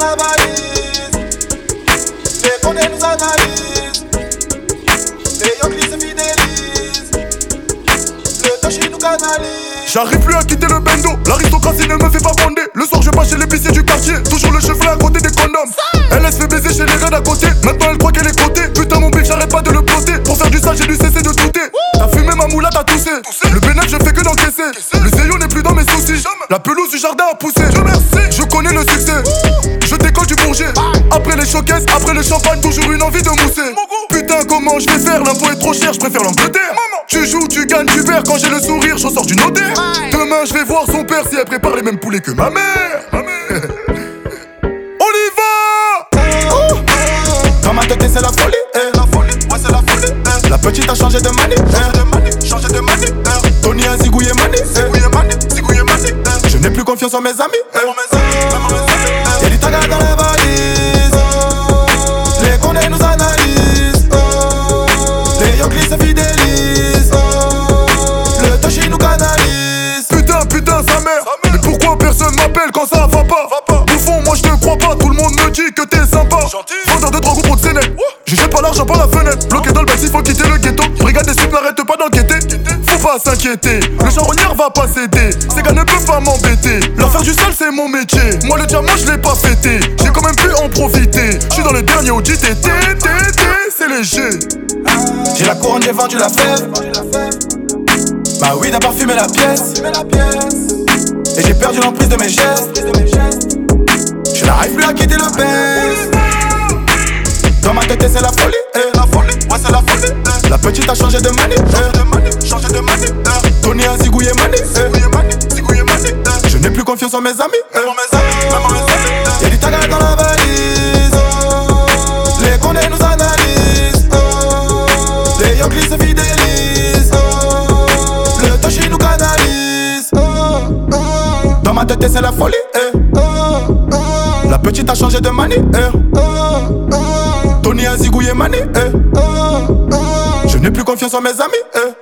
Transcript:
la valise. Les condés nous analysent. Les Yankees se fidélisent. Le Toshi nous canalise. J'arrive plus à quitter le bendo, l'aristocratie ne me fait pas bander. Le soir je passe chez l'épicier du quartier, toujours le cheveu à côté des condoms. Elle laisse fait baiser chez les gars d'à côté, maintenant elle croit qu'elle est cotée. Putain mon bitch j'arrête pas de le plotter, pour faire du sale j'ai dû cesser de douter. T'as fumé ma moula, t'as toussé, le bénéfice je fais que d'encaisser. Le zéyo n'est plus dans mes soucis, la pelouse du jardin a poussé. Je connais le succès, je décolle du Bourget. Après les showcases, après le champagne, toujours une envie de mousser. Putain comment je vais faire, l'impôt est trop cher, je préfère l'Angleterre. Tu joues, tu gagnes, tu perds, quand j'ai le sourire, j'en sors d'une odeur. Demain je vais voir son père si elle prépare les mêmes poulets que ma mère. On y va. Dans ma tête c'est la folie, la folie, ouais c'est la folie. La petite a changé de manie, changé de manie. Tony a zigouillé manie, zigouillé manie. Je n'ai plus confiance en mes amis, y'a du taga dans la valise. Les condés nous analysent. Les Yankees se fidélisent. Le Toshi nous canalise. Putain sa mère, mais pourquoi personne m'appelle quand ça va pas? Au fond moi je te crois pas, tout le monde me dit que t'es sympa. Vendeur de drogue ou pour de sénèque, je jette pas l'argent par la fenêtre. Bloqué dans le bac, il faut quitter le ghetto. Brigade des cibles n'arrête pas d'enquêter. Faut pas s'inquiéter, le charognard va pas céder. Ces gars ne peuvent pas m'embêter. Leur faire du sale c'est mon métier. Moi le diamant je l'ai pas fêté, j'ai quand même pu en profiter. J'suis dans le dernier audit, c'est léger. J'ai la couronne, j'ai vendu la fève. Ma weed a parfumé la pièce. Et j'ai perdu l'emprise de mes gestes. Je n'arrive plus à quitter le Benz. Dans ma tête c'est la folie, la folie, ouais c'est la folie. La petite a changé de manie, changé de manie. Tony a zigouillé manie, zigouillé manie. Je n'ai plus confiance en mes amis, y'a du taga dans la valise. Les condés nous analysent. Les Yankees se fidélisent. Le Toshi nous canalise. Dans ma tête c'est la folie, la petite a changé de manie, Tony a zigouillé manie, Je n'ai plus confiance en mes amis,